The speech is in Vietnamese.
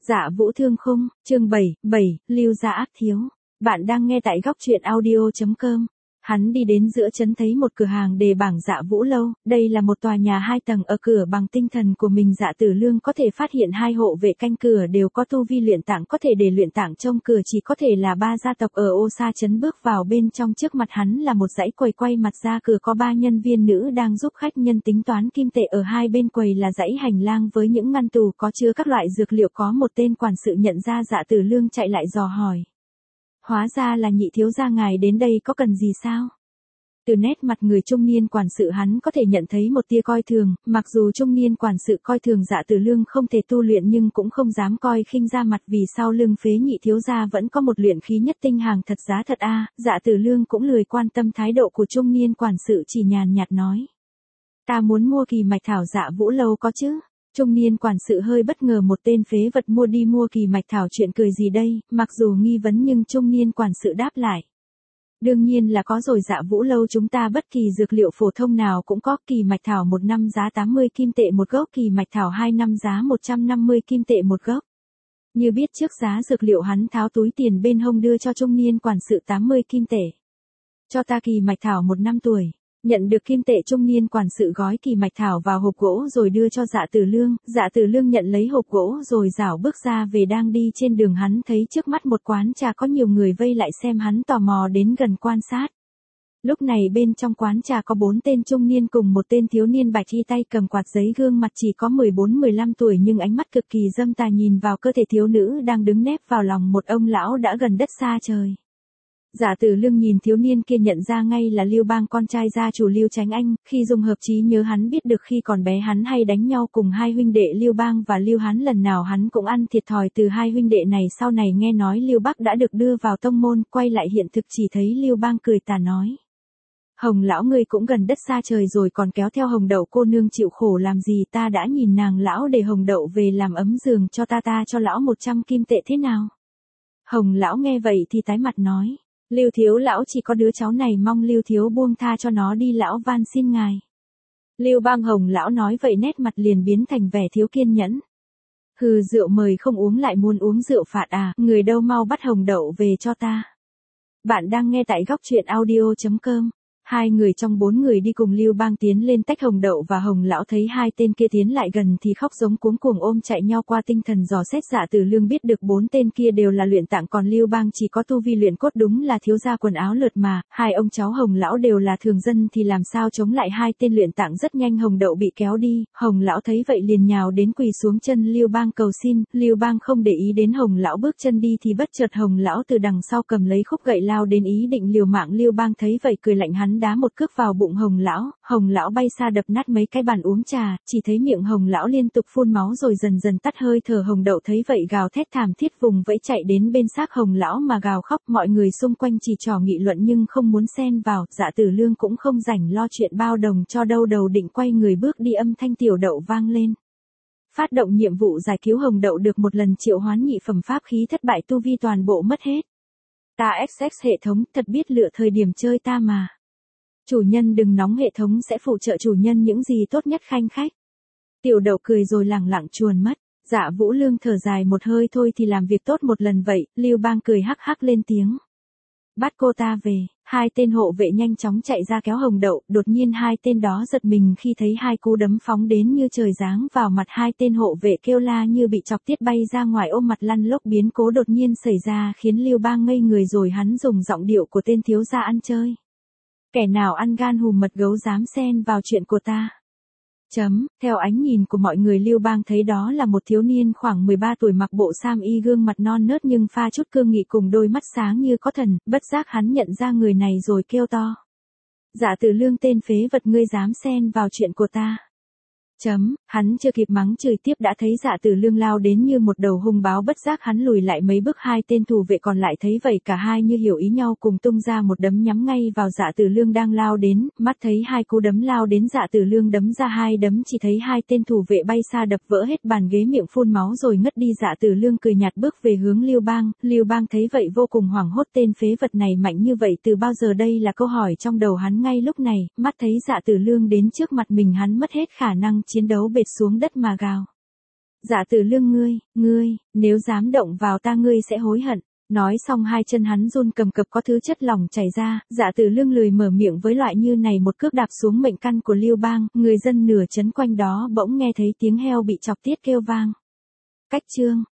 Dạ Vũ Thương Khung, chương 7, Lưu Gia ác thiếu. Bạn đang nghe tại góc truyện audio.com. Hắn đi đến giữa trấn thấy một cửa hàng đề bảng Dạ Vũ Lâu, đây là một tòa nhà 2 tầng ở cửa bằng tinh thần của mình Dạ Tử Lương có thể phát hiện 2 hộ vệ canh cửa đều có tu vi luyện tạng có thể để luyện tạng trông cửa chỉ có thể là 3 gia tộc ở Ô Sa trấn bước vào bên trong trước mặt hắn là một dãy quầy quay mặt ra cửa có 3 nhân viên nữ đang giúp khách nhân tính toán kim tệ ở hai bên quầy là dãy hành lang với những ngăn tủ có chứa các loại dược liệu có một tên quản sự nhận ra Dạ Tử Lương chạy lại dò hỏi. Hóa ra là nhị thiếu gia ngài đến đây có cần gì sao? Từ nét mặt người trung niên quản sự hắn có thể nhận thấy một tia coi thường, mặc dù trung niên quản sự coi thường Dạ Tử Lương không thể tu luyện nhưng cũng không dám coi khinh ra mặt vì sau lưng phế nhị thiếu gia vẫn có một luyện khí nhất tinh hàng thật giá thật a. Dạ Tử Lương cũng lười quan tâm thái độ của trung niên quản sự chỉ nhàn nhạt nói. Ta muốn mua kỳ mạch thảo Dạ Vũ Lâu có chứ? Trung niên quản sự hơi bất ngờ một tên phế vật mua kỳ mạch thảo chuyện cười gì đây, mặc dù nghi vấn nhưng trung niên quản sự đáp lại. Đương nhiên là có rồi Dạ Vũ Lâu chúng ta bất kỳ dược liệu phổ thông nào cũng có kỳ mạch thảo 1 năm giá 80 kim tệ một gốc kỳ mạch thảo 2 năm giá 150 kim tệ một gốc. Như biết trước giá dược liệu hắn tháo túi tiền bên hông đưa cho trung niên quản sự 80 kim tệ. Cho ta kỳ mạch thảo 1 năm tuổi. Nhận được kim tệ trung niên quản sự gói kỳ mạch thảo vào hộp gỗ rồi đưa cho Dạ Tử Lương. Dạ Tử Lương nhận lấy hộp gỗ rồi rảo bước ra về đang đi trên đường hắn thấy trước mắt một quán trà có nhiều người vây lại xem hắn tò mò đến gần quan sát. Lúc này bên trong quán trà có 4 tên trung niên cùng một tên thiếu niên bạch y tay cầm quạt giấy gương mặt chỉ có 14-15 tuổi nhưng ánh mắt cực kỳ dâm tà nhìn vào cơ thể thiếu nữ đang đứng nép vào lòng một ông lão đã gần đất xa trời. Dạ Tử Lương nhìn thiếu niên kia nhận ra ngay là Lưu Bang con trai gia chủ Lưu Chánh Anh, khi dùng hợp trí nhớ hắn biết được khi còn bé hắn hay đánh nhau cùng hai huynh đệ Lưu Bang và Lưu Hán lần nào hắn cũng ăn thiệt thòi từ hai huynh đệ này sau này nghe nói Lưu Bắc đã được đưa vào tông môn, quay lại hiện thực chỉ thấy Lưu Bang cười tà nói. Hồng lão ngươi cũng gần đất xa trời rồi còn kéo theo Hồng Đậu cô nương chịu khổ làm gì ta đã nhìn nàng lão để Hồng Đậu về làm ấm giường cho ta cho lão 100 kim tệ thế nào? Hồng lão nghe vậy thì tái mặt nói. Lưu thiếu lão chỉ có đứa cháu này mong Lưu thiếu buông tha cho nó đi lão van xin ngài. Lưu Bang Hồng lão nói vậy nét mặt liền biến thành vẻ thiếu kiên nhẫn. Hừ rượu mời không uống lại muốn uống rượu phạt à, người đâu mau bắt Hồng Đậu về cho ta. Bạn đang nghe tại góc truyện audio.com. 2 người trong 4 người đi cùng Lưu Bang tiến lên tách Hồng Đậu và Hồng lão thấy 2 tên kia tiến lại gần thì khóc giống cuống cuồng ôm chạy nhau qua tinh thần dò xét. Dạ Tử Lương biết được 4 tên kia đều là luyện tạng còn Lưu Bang chỉ có tu vi luyện cốt đúng là thiếu gia quần áo lượt mà, 2 ông cháu Hồng lão đều là thường dân thì làm sao chống lại 2 tên luyện tạng rất nhanh Hồng Đậu bị kéo đi, Hồng lão thấy vậy liền nhào đến quỳ xuống chân Lưu Bang cầu xin, Lưu Bang không để ý đến Hồng lão bước chân đi thì bất chợt Hồng lão từ đằng sau cầm lấy khúc gậy lao đến ý định liều mạng Lưu Bang thấy vậy cười lạnh hắn đá một cước vào bụng Hồng lão bay xa đập nát mấy cái bàn uống trà, chỉ thấy miệng Hồng lão liên tục phun máu rồi dần dần tắt hơi thở Hồng Đậu thấy vậy gào thét thảm thiết vùng vẫy chạy đến bên xác Hồng lão mà gào khóc mọi người xung quanh chỉ trò nghị luận nhưng không muốn xen vào, Dạ Tử Lương cũng không rảnh lo chuyện bao đồng cho đâu đầu định quay người bước đi âm thanh tiểu đậu vang lên. Phát động nhiệm vụ giải cứu Hồng Đậu được một lần triệu hoán nhị phẩm pháp khí thất bại tu vi toàn bộ mất hết. Ta XX hệ thống thật biết lựa thời điểm chơi ta mà. Chủ nhân đừng nóng hệ thống sẽ phụ trợ chủ nhân những gì tốt nhất khanh khách. Tiểu đậu cười rồi lẳng lặng chuồn mất. Dạ Vũ Lương thở dài một hơi thôi thì làm việc tốt một lần vậy, Lưu Bang cười hắc hắc lên tiếng. Bắt cô ta về, 2 tên hộ vệ nhanh chóng chạy ra kéo Hồng Đậu, đột nhiên 2 tên đó giật mình khi thấy 2 cú đấm phóng đến như trời giáng vào mặt 2 tên hộ vệ kêu la như bị chọc tiết bay ra ngoài ôm mặt lăn lốc biến cố đột nhiên xảy ra khiến Lưu Bang ngây người rồi hắn dùng giọng điệu của tên thiếu gia ăn chơi. Kẻ nào ăn gan hùm mật gấu dám xen vào chuyện của ta. Theo ánh nhìn của mọi người Lưu Bang thấy đó là một thiếu niên khoảng 13 tuổi mặc bộ sam y gương mặt non nớt nhưng pha chút cương nghị cùng đôi mắt sáng như có thần, bất giác hắn nhận ra người này rồi kêu to. Dạ Tử Lương tên phế vật ngươi dám xen vào chuyện của ta. Hắn chưa kịp mắng chửi tiếp đã thấy Dạ Tử Lương lao đến như một đầu hung báo bất giác hắn lùi lại mấy bước 2 tên thủ vệ còn lại thấy vậy cả hai như hiểu ý nhau cùng tung ra một đấm nhắm ngay vào Dạ Tử Lương đang lao đến, mắt thấy 2 cú đấm lao đến Dạ Tử Lương đấm ra 2 đấm chỉ thấy 2 tên thủ vệ bay xa đập vỡ hết bàn ghế miệng phun máu rồi ngất đi Dạ Tử Lương cười nhạt bước về hướng Lưu Bang thấy vậy vô cùng hoảng hốt tên phế vật này mạnh như vậy từ bao giờ đây là câu hỏi trong đầu hắn ngay lúc này, mắt thấy Dạ Tử Lương đến trước mặt mình hắn mất hết khả năng chiến đấu bệt xuống đất mà gào. Dạ Tử Lương ngươi, nếu dám động vào ta ngươi sẽ hối hận. Nói xong hai chân hắn run cầm cập có thứ chất lỏng chảy ra, Dạ Tử Lương lười mở miệng với loại như này một cước đạp xuống mệnh căn của Lưu Bang, người dân nửa trấn quanh đó bỗng nghe thấy tiếng heo bị chọc tiết kêu vang. Cách chương